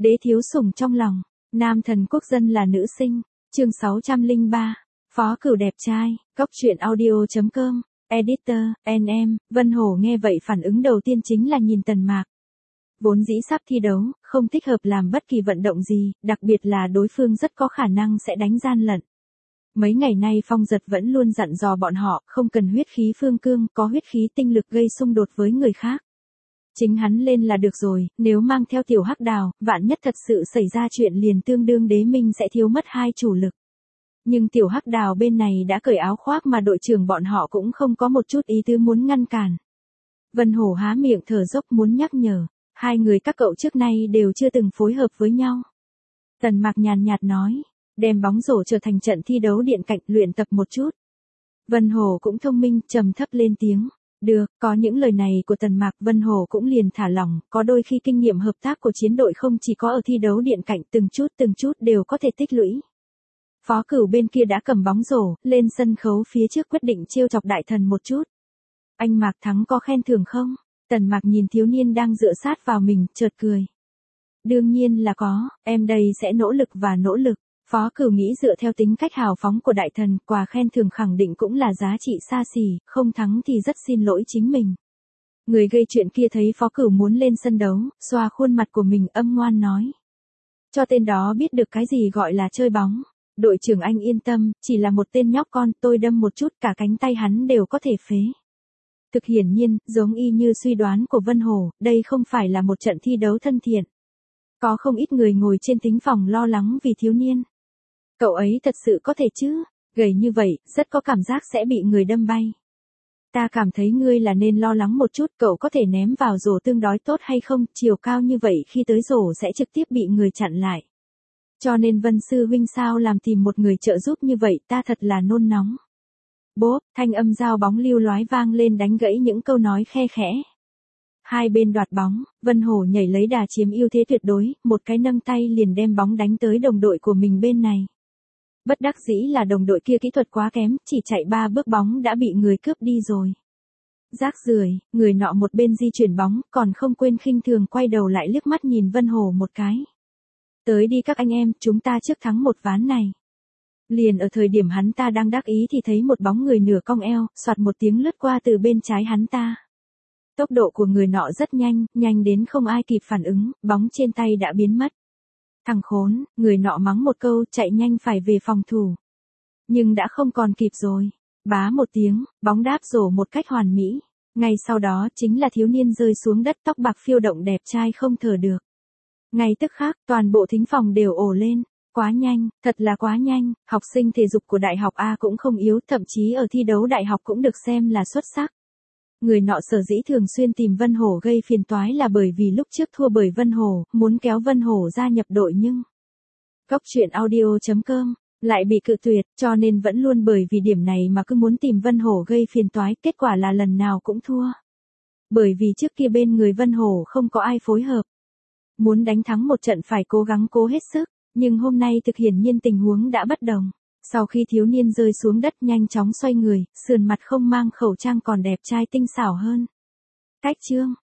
Đế thiếu sủng trong lòng, nam thần quốc dân là nữ sinh, chương 603, phó cửu đẹp trai, cóc truyện audio.com, editor, NM, Vân Hổ nghe vậy phản ứng đầu tiên chính là nhìn Tần Mạc. Vốn dĩ sắp thi đấu, không thích hợp làm bất kỳ vận động gì, đặc biệt là đối phương rất có khả năng sẽ đánh gian lận. Mấy ngày nay Phong Giật vẫn luôn dặn dò bọn họ, không cần huyết khí phương cương, có huyết khí tinh lực gây xung đột với người khác. Chính hắn lên là được rồi, nếu mang theo tiểu hắc đào, vạn nhất thật sự xảy ra chuyện liền tương đương đế minh sẽ thiếu mất hai chủ lực. Nhưng tiểu hắc đào bên này đã cởi áo khoác mà đội trưởng bọn họ cũng không có một chút ý tứ muốn ngăn cản. Vân Hổ há miệng thở dốc muốn nhắc nhở, hai người các cậu trước nay đều chưa từng phối hợp với nhau. Tần Mạc nhàn nhạt nói, đem bóng rổ trở thành trận thi đấu điện cạnh luyện tập một chút. Vân Hổ cũng thông minh, trầm thấp lên tiếng. Được, có những lời này của Tần Mạc, Vân Hổ cũng liền thả lỏng, có đôi khi kinh nghiệm hợp tác của chiến đội không chỉ có ở thi đấu điện cạnh từng chút đều có thể tích lũy. Phó Cửu bên kia đã cầm bóng rổ, lên sân khấu phía trước quyết định trêu chọc đại thần một chút. Anh Mạc thắng có khen thưởng không? Tần Mạc nhìn thiếu niên đang dựa sát vào mình, chợt cười. Đương nhiên là có, em đây sẽ nỗ lực và nỗ lực. Phó Cửu nghĩ dựa theo tính cách hào phóng của đại thần, quà khen thưởng khẳng định cũng là giá trị xa xỉ, không thắng thì rất xin lỗi chính mình. Người gây chuyện kia thấy Phó Cửu muốn lên sân đấu, xoa khuôn mặt của mình âm ngoan nói. Cho tên đó biết được cái gì gọi là chơi bóng. Đội trưởng anh yên tâm, chỉ là một tên nhóc con, tôi đâm một chút cả cánh tay hắn đều có thể phế. Thực hiển nhiên, giống y như suy đoán của Vân Hổ, đây không phải là một trận thi đấu thân thiện. Có không ít người ngồi trên thính phòng lo lắng vì thiếu niên. Cậu ấy thật sự có thể chứ, gầy như vậy, rất có cảm giác sẽ bị người đâm bay. Ta cảm thấy ngươi là nên lo lắng một chút, cậu có thể ném vào rổ tương đối tốt hay không, chiều cao như vậy khi tới rổ sẽ trực tiếp bị người chặn lại. Cho nên Vân Sư huynh sao làm tìm một người trợ giúp như vậy, ta thật là nôn nóng. Bốp, thanh âm dao bóng lưu loái vang lên đánh gãy những câu nói khe khẽ. Hai bên đoạt bóng, Vân Hổ nhảy lấy đà chiếm ưu thế tuyệt đối, một cái nâng tay liền đem bóng đánh tới đồng đội của mình bên này. Bất đắc dĩ là đồng đội kia kỹ thuật quá kém, chỉ chạy 3 bước bóng đã bị người cướp đi rồi. Rác rưởi, người nọ một bên di chuyển bóng, còn không quên khinh thường quay đầu lại liếc mắt nhìn Vân Hổ một cái. Tới đi các anh em, chúng ta trước thắng một ván này. Liền ở thời điểm hắn ta đang đắc ý thì thấy một bóng người nửa cong eo, soạt một tiếng lướt qua từ bên trái hắn ta. Tốc độ của người nọ rất nhanh, nhanh đến không ai kịp phản ứng, bóng trên tay đã biến mất. Thằng khốn, người nọ mắng một câu, chạy nhanh phải về phòng thủ. Nhưng đã không còn kịp rồi. Bá một tiếng, bóng đáp rổ một cách hoàn mỹ. Ngay sau đó chính là thiếu niên rơi xuống đất, tóc bạc phiêu động đẹp trai không thở được. Ngay tức khắc, toàn bộ thính phòng đều ồ lên. Quá nhanh, thật là quá nhanh, học sinh thể dục của đại học A cũng không yếu, thậm chí ở thi đấu đại học cũng được xem là xuất sắc. Người nọ sở dĩ thường xuyên tìm Vân Hổ gây phiền toái là bởi vì lúc trước thua bởi Vân Hổ, muốn kéo Vân Hổ gia nhập đội nhưng cóc truyện audio.com lại bị cự tuyệt, cho nên vẫn luôn bởi vì điểm này mà cứ muốn tìm Vân Hổ gây phiền toái, kết quả là lần nào cũng thua. Bởi vì trước kia bên người Vân Hổ không có ai phối hợp. Muốn đánh thắng một trận phải cố gắng cố hết sức, nhưng hôm nay thực hiển nhiên tình huống đã bất đồng. Sau khi thiếu niên rơi xuống đất nhanh chóng xoay người, sườn mặt không mang khẩu trang còn đẹp trai tinh xảo hơn. Cách chương.